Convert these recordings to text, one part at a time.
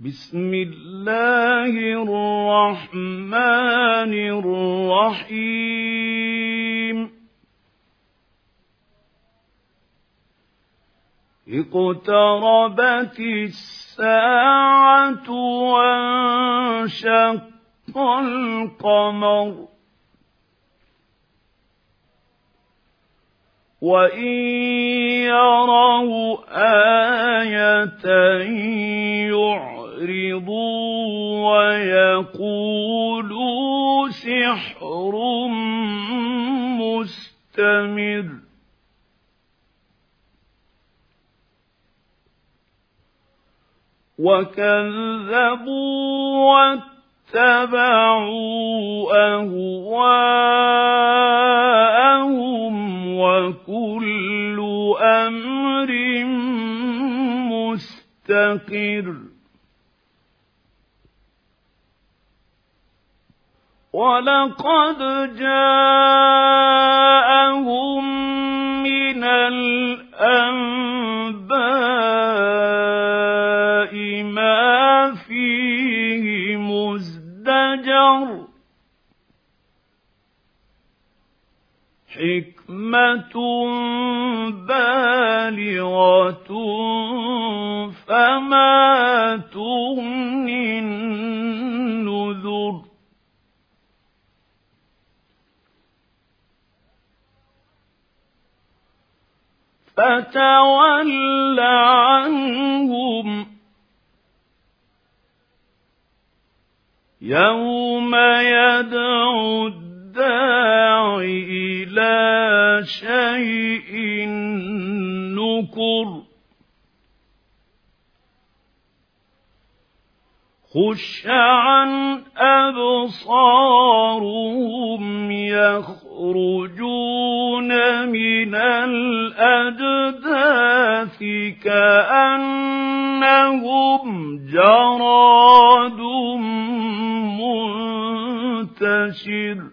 بسم الله الرحمن الرحيم اقتربت الساعة وانشق القمر وإن يروا آية يعرضوا ويقولوا سحر مستمر وكذبوا واتبعوا أهواءهم وكل أمر مستقر ولقد جاءهم من الأنباء ما فيه مزدجر حكمة بالغة فما تغني النذر فتول عنهم يوم يدعو الداع إلى شيء نكر خش عن أبصارهم يخرجون من الأجداث كأنهم جراد منتشر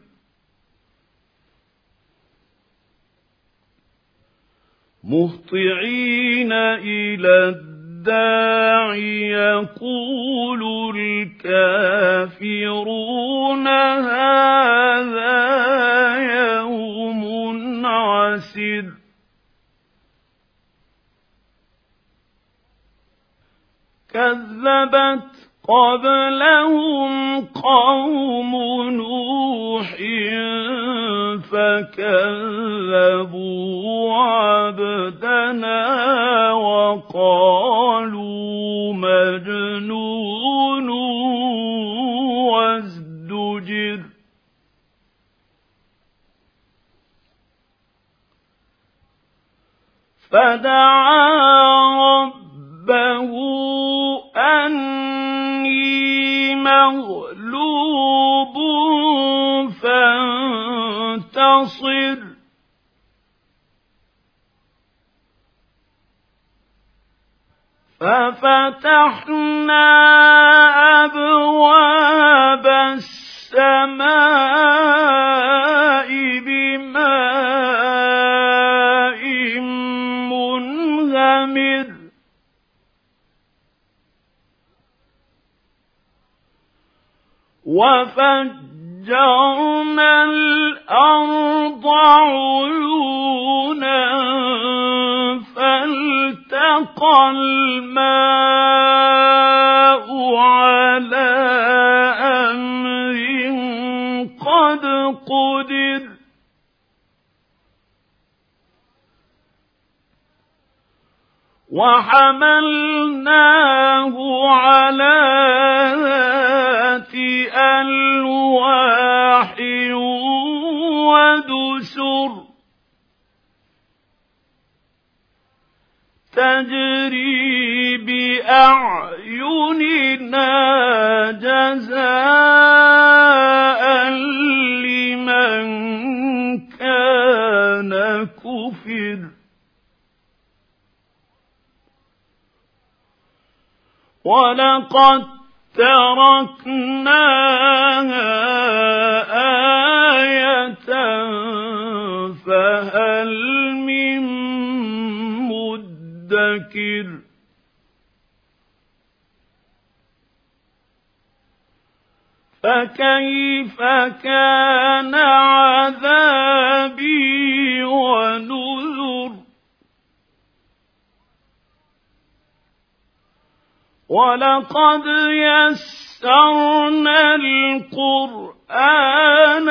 مهطعين إلى الداع يقول الكافرون هذا يوم عسر كذبت قبلهم قوم نوح فكذبوا عبدنا وقالوا مجنون وازدجر فدعا ربه أني مغلوب فانتصر ففتحنا أبواب السماء بماء منهمر وفجرنا الأرض عيونا فالتقى الماء على أمر قد قدر وحملناه على ذات ألواح ودسر تجري بأعيننا جزاء لمن كان كفر ولقد تركناها آية فهل من مدكر فكيف كان عذابي ونذر ولقد يسرنا القرآن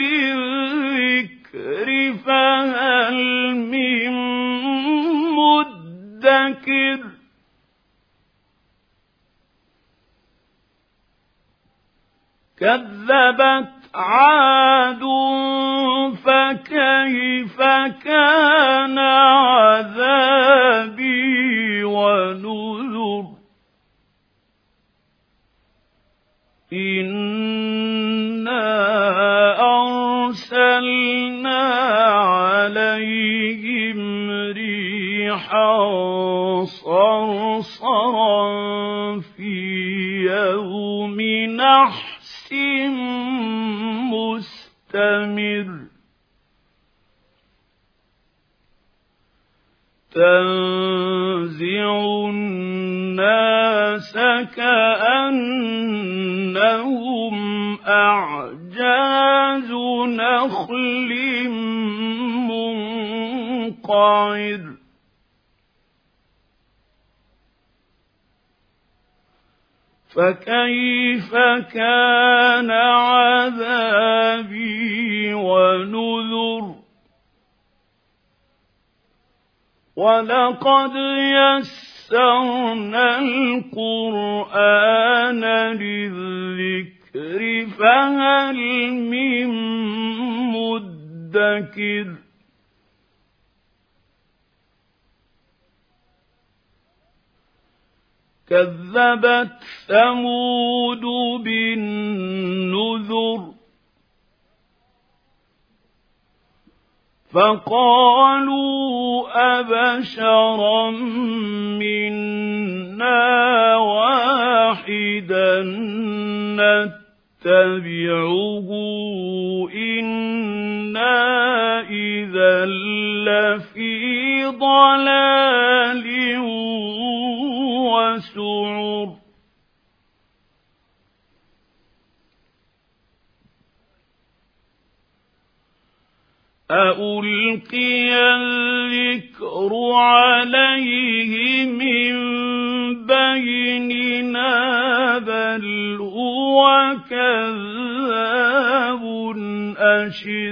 للذكر فهل من مدكر كذبت عاد فكيف كان عذابي ونذر إنا أرسلنا عليهم ريحا صرصرا في يوم نحس مستمر تنزع الناس كأنهم أعجاز نخل منقعر فكيف كان عذابي ونذر ولقد يسرنا القرآن للذكر فهل من مدكر كذبت ثمود بالنذر فقالوا أبشرا منا واحدا نتبعه إنا إذا لفي ضلال وسعر أُلْقِيَ الذِّكْرُ عَلَيْهِ مِنْ بَيْنِنَا بَلْ هُوَ كَذَّابٌ أَشِرٌ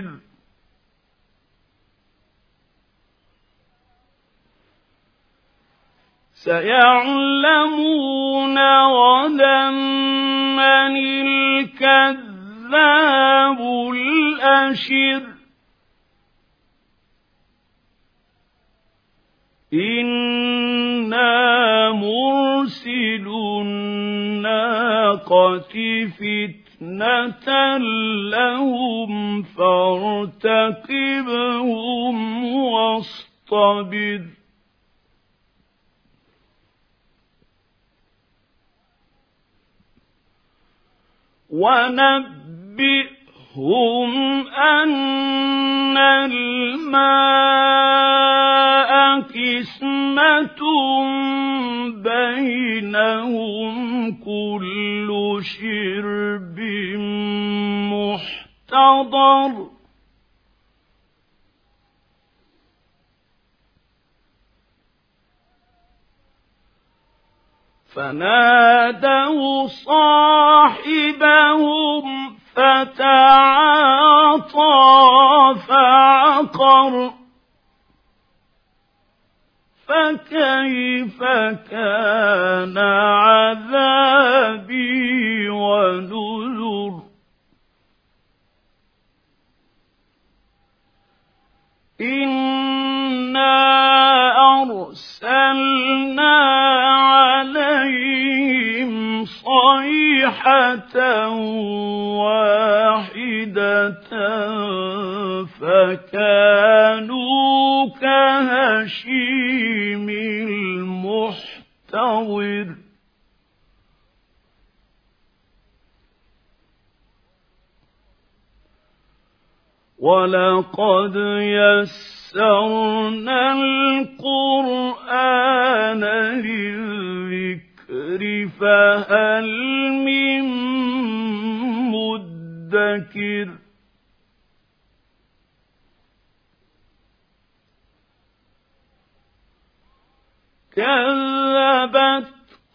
سيعلمون غدا من الكذاب الأشر إنا مرسل الناقة فتنة لهم فارتقبهم واصطبر ونبئهم أن الماء قسمة بينهم كل شرب محتضر فنادوا صاحبهم فتعاطى فعقر فكيف كان عذابي ونذر إنا أرسلنا عليهم صيحة واحدة فكانوا كهشيم المحتضر ولقد يسرنا القرآن للذكر فهل من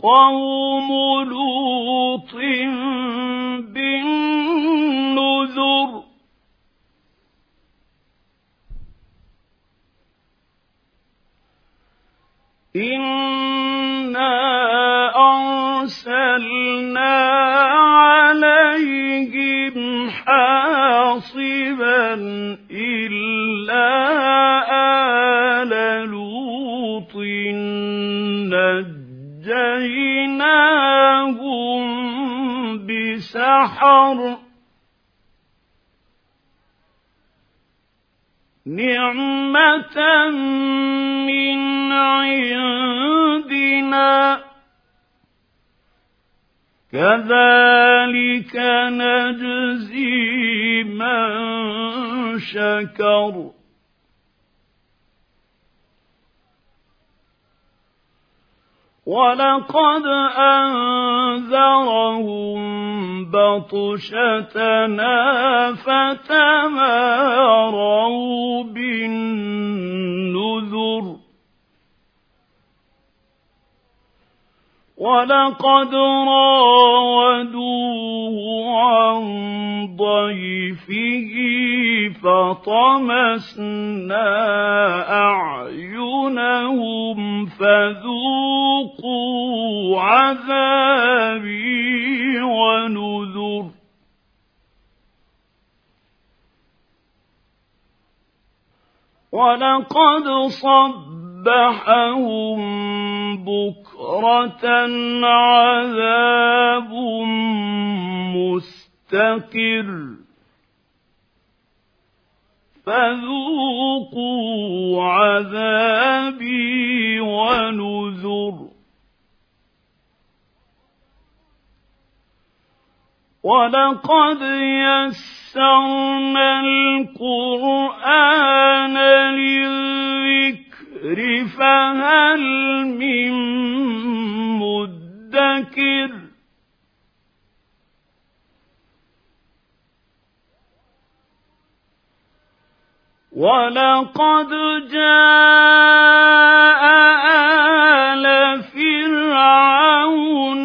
قوم لوط بالنذر إنا أرسلنا عليهم حاصبا إلا آل لوط نجيناهم بسحر نعمة من عندنا كذلك نجزي من شكر ولقد أنذرهم بطشتنا فتماروا بالنذر ولقد راودوه عن ضيفه فطمسنا أعينهم فذوقوا عذابي ونذر ولقد صبحهم بكرة عذاب مستقر فذوقوا عذابي ونذر ولقد يسرنا القرآن للذكر فهل من مدكر ولقد جاء آل فرعون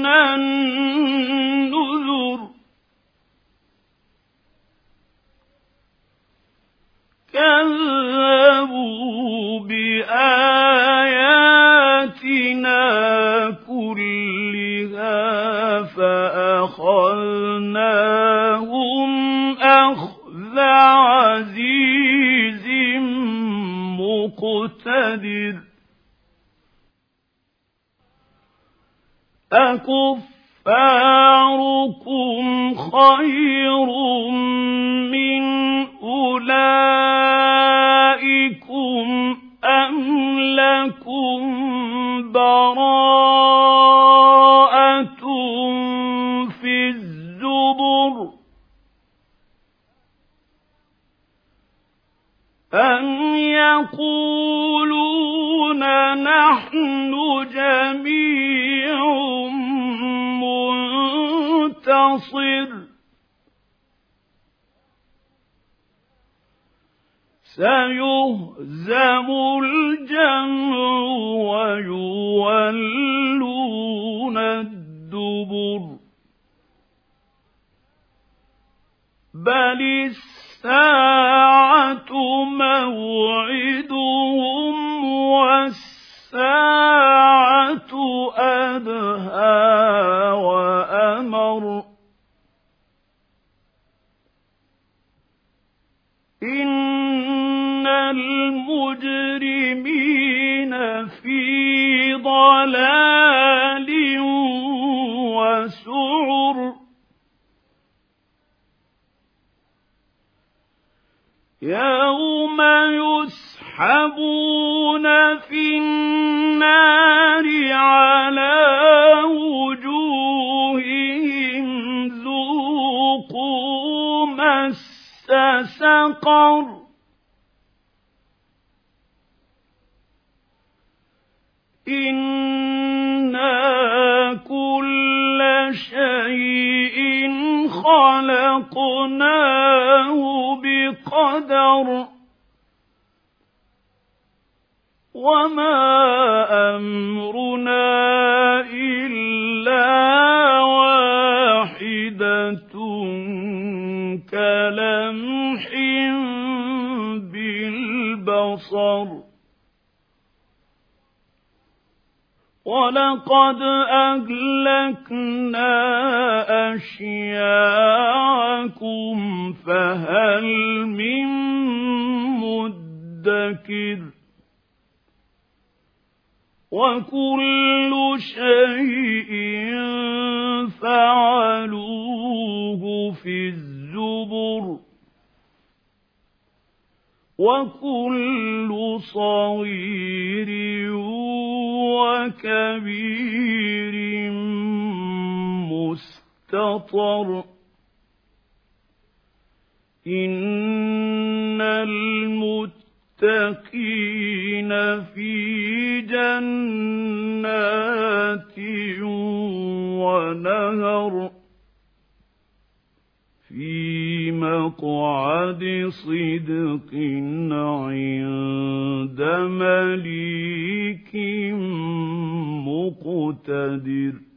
النذر كذبوا بآياتنا كلها فأخذناهم أخذ عزيز مقتدر أكفاركم خير من أولئكم أم لكم براءة في الزبر أم يقولون نحن جميع منتصر سيهزم الجمع ويولون الدبر بل الساعة موعدهم والساعة أدهى وأمر إن المجرمين في ضلال وسعر يوم يسحبون في النار على وجوههم ذوقوا مس سقر إنا كل شيء خلقناه بقدر وما أمرنا إلا وَلَقَدْ أَهْلَكْنَا أَشْيَاعَكُمْ فَهَلْ مِن مُّدَّكِرٍ وَكُلُّ شَيْءٍ فَعَلُوهُ فِي الزُّبُرِ وَكُلُّ صَغِيرٍ وَكَبِيرٍ مُسْتَطَرٌ إِنَّ الْمُتَّقِينَ فِي جَنَّاتٍ وَنَهَرٍ فِي مَقْعَدِ صِدْقٍ عِندَ مَلِيكٍ مُّقْتَدِرٍ